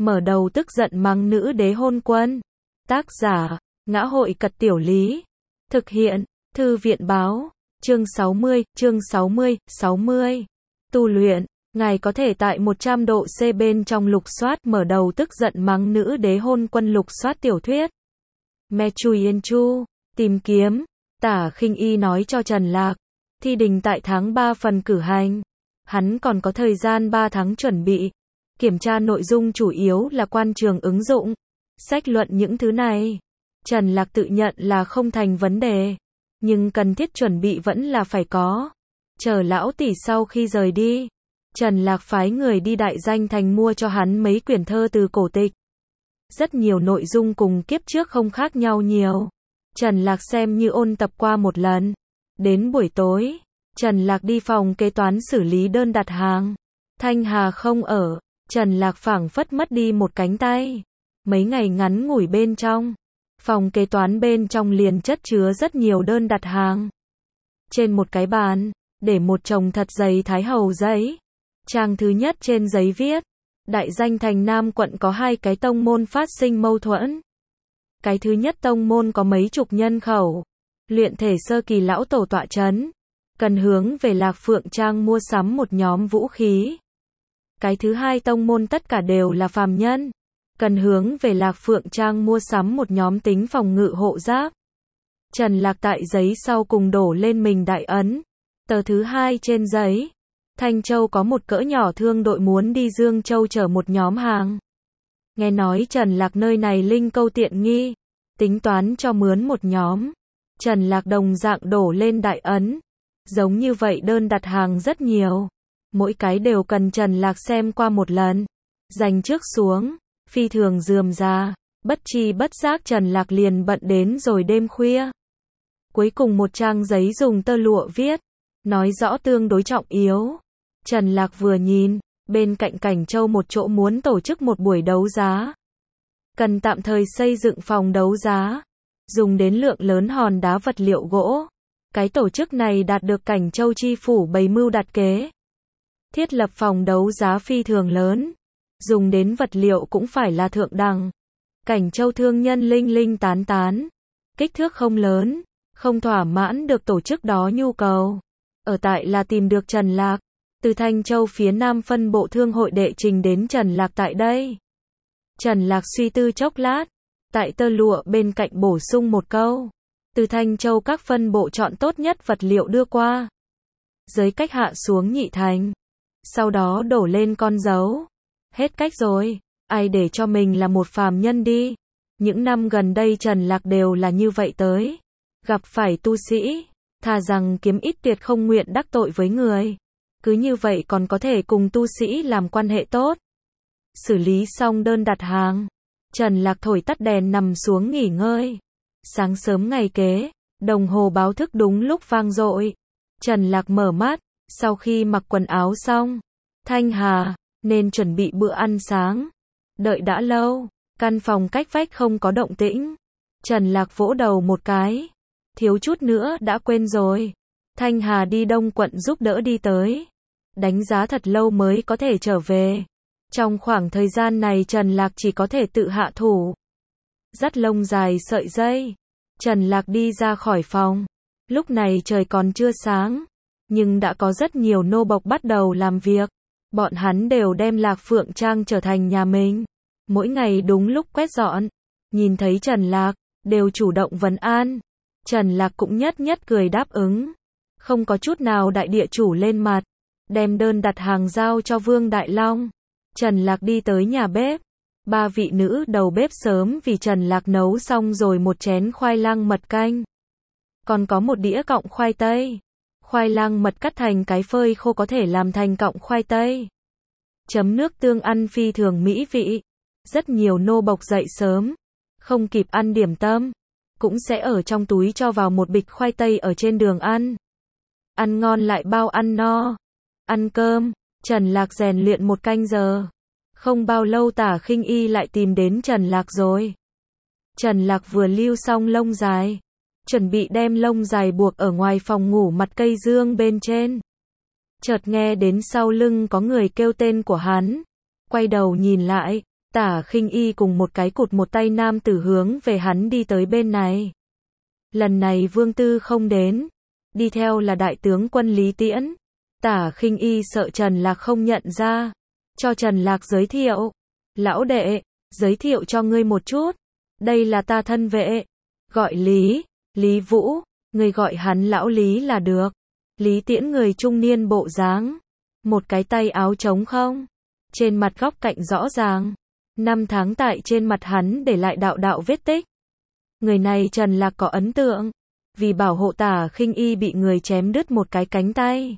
mở đầu tức giận mắng nữ đế hôn quân. Tác giả, Ngã hội Cật Tiểu Lý. Thực hiện, Thư viện Báo. Chương 60. Tu luyện. Ngài có thể tại 100 độ C bên trong lục soát mở đầu tức giận mắng nữ đế hôn quân lục soát tiểu thuyết. Me Chui Yên Chu. Tìm kiếm. Tả Khinh Y nói cho Trần Lạc. Thi đình tại tháng 3 phần cử hành. Hắn còn có thời gian 3 tháng chuẩn bị. Kiểm tra nội dung chủ yếu là quan trường ứng dụng. Sách luận những thứ này. Trần Lạc tự nhận là không thành vấn đề. Nhưng cần thiết chuẩn bị vẫn là phải có. Chờ lão tỷ sau khi rời đi. Trần Lạc phái người đi Đại Danh Thành mua cho hắn mấy quyển thơ từ cổ tịch. Rất nhiều nội dung cùng kiếp trước không khác nhau nhiều. Trần Lạc xem như ôn tập qua một lần. Đến buổi tối, Trần Lạc đi phòng kế toán xử lý đơn đặt hàng. Thanh Hà không ở, Trần Lạc phảng phất mất đi một cánh tay. Mấy ngày ngắn ngủi bên trong, phòng kế toán bên trong liền chất chứa rất nhiều đơn đặt hàng. Trên một cái bàn, để một chồng thật dày thái hầu giấy. Trang thứ nhất trên giấy viết, Đại Danh Thành Nam quận có 2 cái tông môn phát sinh mâu thuẫn. Cái thứ nhất tông môn có mấy chục nhân khẩu, luyện thể sơ kỳ lão tổ tọa chấn, cần hướng về Lạc Phượng Trang mua sắm một nhóm vũ khí. Cái thứ hai tông môn tất cả đều là phàm nhân, cần hướng về Lạc Phượng Trang mua sắm một nhóm tính phòng ngự hộ giáp. Trần Lạc tại giấy sau cùng đổ lên mình đại ấn. Tờ thứ hai trên giấy, Thanh Châu có một cỡ nhỏ thương đội muốn đi Dương Châu chở một nhóm hàng. Nghe nói Trần Lạc nơi này linh câu tiện nghi, tính toán cho mướn một nhóm. Trần Lạc đồng dạng đổ lên đại ấn. Giống như vậy đơn đặt hàng rất nhiều. Mỗi cái đều cần Trần Lạc xem qua một lần. Dành trước xuống, phi thường rườm rà, bất chi bất giác Trần Lạc liền bận đến rồi đêm khuya. Cuối cùng một trang giấy dùng tơ lụa viết, nói rõ tương đối trọng yếu. Trần Lạc vừa nhìn, bên cạnh Cảnh Châu một chỗ muốn tổ chức một buổi đấu giá. Cần tạm thời xây dựng phòng đấu giá, dùng đến lượng lớn hòn đá vật liệu gỗ. Cái tổ chức này đạt được Cảnh Châu chi phủ bày mưu đặt kế. Thiết lập phòng đấu giá phi thường lớn, dùng đến vật liệu cũng phải là thượng đẳng. Cảnh Châu thương nhân linh linh tán tán, kích thước không lớn, không thỏa mãn được tổ chức đó nhu cầu. Ở tại là tìm được Trần Lạc, từ Thanh Châu phía Nam phân bộ thương hội đệ trình đến Trần Lạc tại đây. Trần Lạc suy tư chốc lát, tại tơ lụa bên cạnh bổ sung một câu. Từ Thanh Châu các phân bộ chọn tốt nhất vật liệu đưa qua. Giới cách hạ xuống Nhị Thành. Sau đó đổ lên con dấu. Hết cách rồi, ai để cho mình là một phàm nhân đi. Những năm gần đây Trần Lạc đều là như vậy tới. Gặp phải tu sĩ, thà rằng kiếm ít tuyệt không nguyện đắc tội với người. Cứ như vậy còn có thể cùng tu sĩ làm quan hệ tốt. Xử lý xong đơn đặt hàng, Trần Lạc thổi tắt đèn nằm xuống nghỉ ngơi. Sáng sớm ngày kế, đồng hồ báo thức đúng lúc vang dội. Trần Lạc mở mắt, sau khi mặc quần áo xong, Thanh Hà, nên chuẩn bị bữa ăn sáng. Đợi đã lâu, căn phòng cách vách không có động tĩnh. Trần Lạc vỗ đầu một cái, thiếu chút nữa đã quên rồi. Thanh Hà đi Đông quận giúp đỡ đi tới. Đánh giá thật lâu mới có thể trở về. Trong khoảng thời gian này Trần Lạc chỉ có thể tự hạ thủ. Dắt lông dài sợi dây. Trần Lạc đi ra khỏi phòng. Lúc này trời còn chưa sáng, nhưng đã có rất nhiều nô bộc bắt đầu làm việc. Bọn hắn đều đem Lạc Phượng Trang trở thành nhà mình. Mỗi ngày đúng lúc quét dọn. Nhìn thấy Trần Lạc, đều chủ động vấn an. Trần Lạc cũng nhất nhất cười đáp ứng. Không có chút nào đại địa chủ lên mặt. Đem đơn đặt hàng giao cho Vương Đại Long. Trần Lạc đi tới nhà bếp. 3 vị nữ đầu bếp sớm vì Trần Lạc nấu xong rồi một chén khoai lang mật canh. Còn có một đĩa cọng khoai tây. Khoai lang mật cắt thành cái phơi khô có thể làm thành cọng khoai tây. Chấm nước tương ăn phi thường mỹ vị. Rất nhiều nô bộc dậy sớm, không kịp ăn điểm tâm, cũng sẽ ở trong túi cho vào một bịch khoai tây ở trên đường ăn. Ăn ngon lại bao ăn no. Ăn cơm, Trần Lạc rèn luyện một canh giờ. Không bao lâu Tả Khinh Y lại tìm đến Trần Lạc rồi. Trần Lạc vừa lưu xong lông dài, chuẩn bị đem lông dài buộc ở ngoài phòng ngủ mặt cây dương bên trên. Chợt nghe đến sau lưng có người kêu tên của hắn. Quay đầu nhìn lại, Tả Khinh Y cùng một cái cụt một tay nam tử hướng về hắn đi tới bên này. Lần này Vương Tư không đến, đi theo là đại tướng quân Lý Tiễn. Tả Khinh Y sợ Trần Lạc không nhận ra, cho Trần Lạc giới thiệu. Lão đệ, giới thiệu cho ngươi một chút, đây là ta thân vệ, gọi Lý Vũ, ngươi gọi hắn lão Lý là được. Lý Tiễn người trung niên bộ dáng, một cái tay áo trống không, trên mặt góc cạnh rõ ràng, 5 tháng tại trên mặt hắn để lại đạo đạo vết tích. Người này Trần Lạc có ấn tượng, vì bảo hộ Tả Khinh Y bị người chém đứt một cái cánh tay.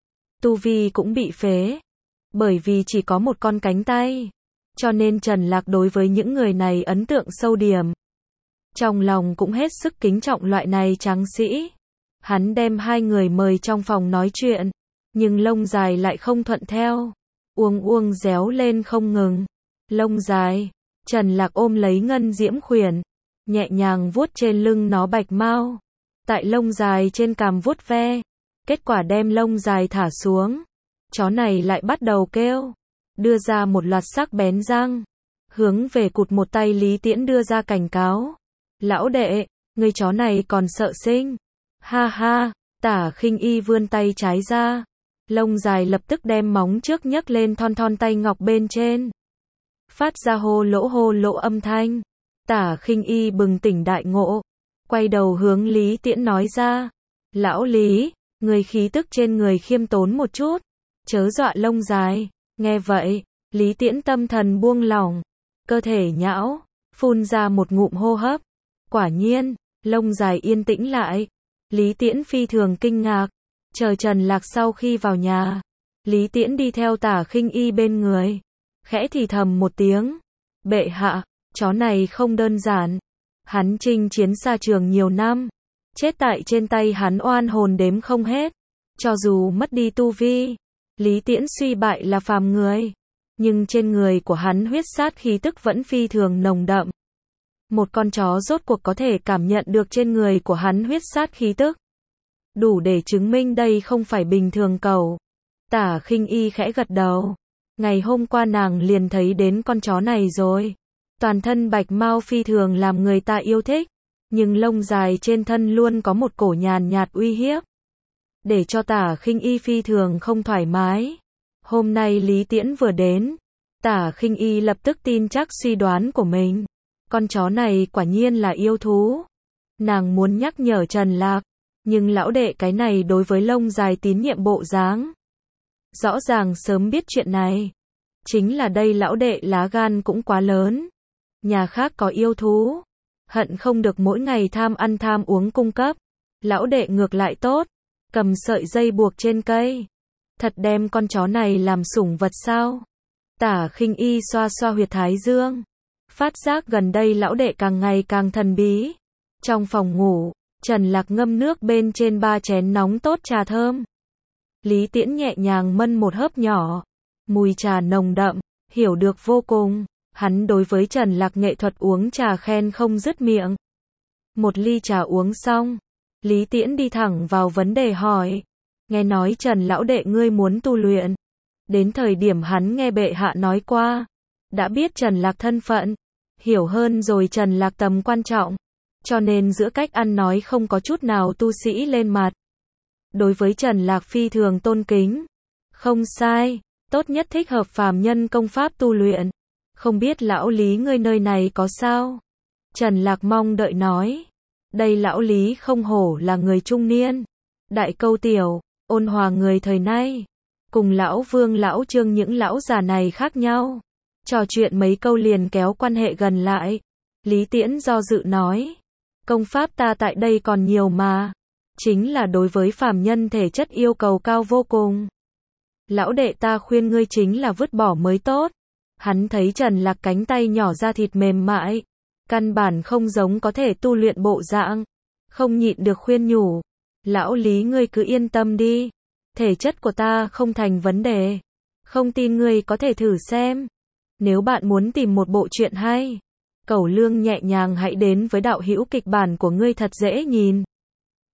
Tu vi cũng bị phế, bởi vì chỉ có một con cánh tay, cho nên Trần Lạc đối với những người này ấn tượng sâu điểm. Trong lòng cũng hết sức kính trọng loại này tráng sĩ. Hắn đem 2 người mời trong phòng nói chuyện, nhưng Lông Dài lại không thuận theo, uông réo lên không ngừng. Lông Dài, Trần Lạc ôm lấy Ngân Diễm Khuyển, nhẹ nhàng vuốt trên lưng nó bạch mao, tại Lông Dài trên cằm vuốt ve, kết quả đem Lông Dài thả xuống. Chó này lại bắt đầu kêu, đưa ra một loạt sắc bén răng, hướng về cụt một tay Lý Tiễn đưa ra cảnh cáo. Lão đệ, người chó này còn sợ sinh. Ha ha, Tả Khinh Y vươn tay trái ra, Lông Dài lập tức đem móng trước nhấc lên thon thon tay ngọc bên trên, phát ra hô lỗ âm thanh. Tả Khinh Y bừng tỉnh đại ngộ, quay đầu hướng Lý Tiễn nói ra. Lão Lý, người khí tức trên người khiêm tốn một chút, chớ dọa Lông Dài. Nghe vậy, Lý Tiễn tâm thần buông lỏng, cơ thể nhão, phun ra một ngụm hô hấp. Quả nhiên, Lông Dài yên tĩnh lại. Lý Tiễn phi thường kinh ngạc, chờ Trần Lạc sau khi vào nhà, Lý Tiễn đi theo Tả Khinh Y bên người, khẽ thì thầm một tiếng. Bệ hạ, chó này không đơn giản, hắn chinh chiến xa trường nhiều năm, chết tại trên tay hắn oan hồn đếm không hết, cho dù mất đi tu vi, Lý Tiễn suy bại là phàm người, nhưng trên người của hắn huyết sát khí tức vẫn phi thường nồng đậm. Một con chó rốt cuộc có thể cảm nhận được trên người của hắn huyết sát khí tức, đủ để chứng minh đây không phải bình thường cẩu. Tả Khinh Y khẽ gật đầu, ngày hôm qua nàng liền thấy đến con chó này rồi, toàn thân bạch mao phi thường làm người ta yêu thích, nhưng lông dài trên thân luôn có một cổ nhàn nhạt uy hiếp, để cho Tả Khinh Y phi thường không thoải mái. Hôm nay Lý Tiễn vừa đến, Tả Khinh Y lập tức tin chắc suy đoán của mình. Con chó này quả nhiên là yêu thú. Nàng muốn nhắc nhở Trần Lạc, nhưng lão đệ cái này đối với Lông Dài tín nhiệm bộ dáng, rõ ràng sớm biết chuyện này. Chính là đây lão đệ lá gan cũng quá lớn. Nhà khác có yêu thú, hận không được mỗi ngày tham ăn tham uống cung cấp. Lão đệ ngược lại tốt, cầm sợi dây buộc trên cây. Thật đem con chó này làm sủng vật sao? Tả Khinh Y xoa xoa huyệt thái dương, phát giác gần đây lão đệ càng ngày càng thần bí. Trong phòng ngủ, Trần Lạc ngâm nước bên trên 3 chén nóng tốt trà thơm. Lý Tiễn nhẹ nhàng mân một hớp nhỏ, mùi trà nồng đậm, hiểu được vô cùng. Hắn đối với Trần Lạc nghệ thuật uống trà khen không dứt miệng. Một ly trà uống xong, Lý Tiễn đi thẳng vào vấn đề hỏi. Nghe nói Trần lão đệ ngươi muốn tu luyện. Đến thời điểm hắn nghe bệ hạ nói qua, đã biết Trần Lạc thân phận, hiểu hơn rồi Trần Lạc tầm quan trọng, cho nên giữa cách ăn nói không có chút nào tu sĩ lên mặt. Đối với Trần Lạc phi thường tôn kính. Không sai, tốt nhất thích hợp phàm nhân công pháp tu luyện. Không biết lão Lý ngươi nơi này có sao? Trần Lạc mong đợi nói. Đây lão Lý không hổ là người trung niên, đại câu tiểu, ôn hòa người thời nay. Cùng lão Vương lão Trương những lão già này khác nhau. Trò chuyện mấy câu liền kéo quan hệ gần lại. Lý Tiễn do dự nói. Công pháp ta tại đây còn nhiều mà. Chính là đối với phàm nhân thể chất yêu cầu cao vô cùng. Lão đệ ta khuyên ngươi chính là vứt bỏ mới tốt. Hắn thấy Trần Lạc cánh tay nhỏ da thịt mềm mại, căn bản không giống có thể tu luyện bộ dạng. Không nhịn được khuyên nhủ. Lão Lý ngươi cứ yên tâm đi. Thể chất của ta không thành vấn đề. Không tin ngươi có thể thử xem. Nếu bạn muốn tìm một bộ truyện hay, Cẩu Lương nhẹ nhàng hãy đến với đạo hữu kịch bản của ngươi thật dễ nhìn.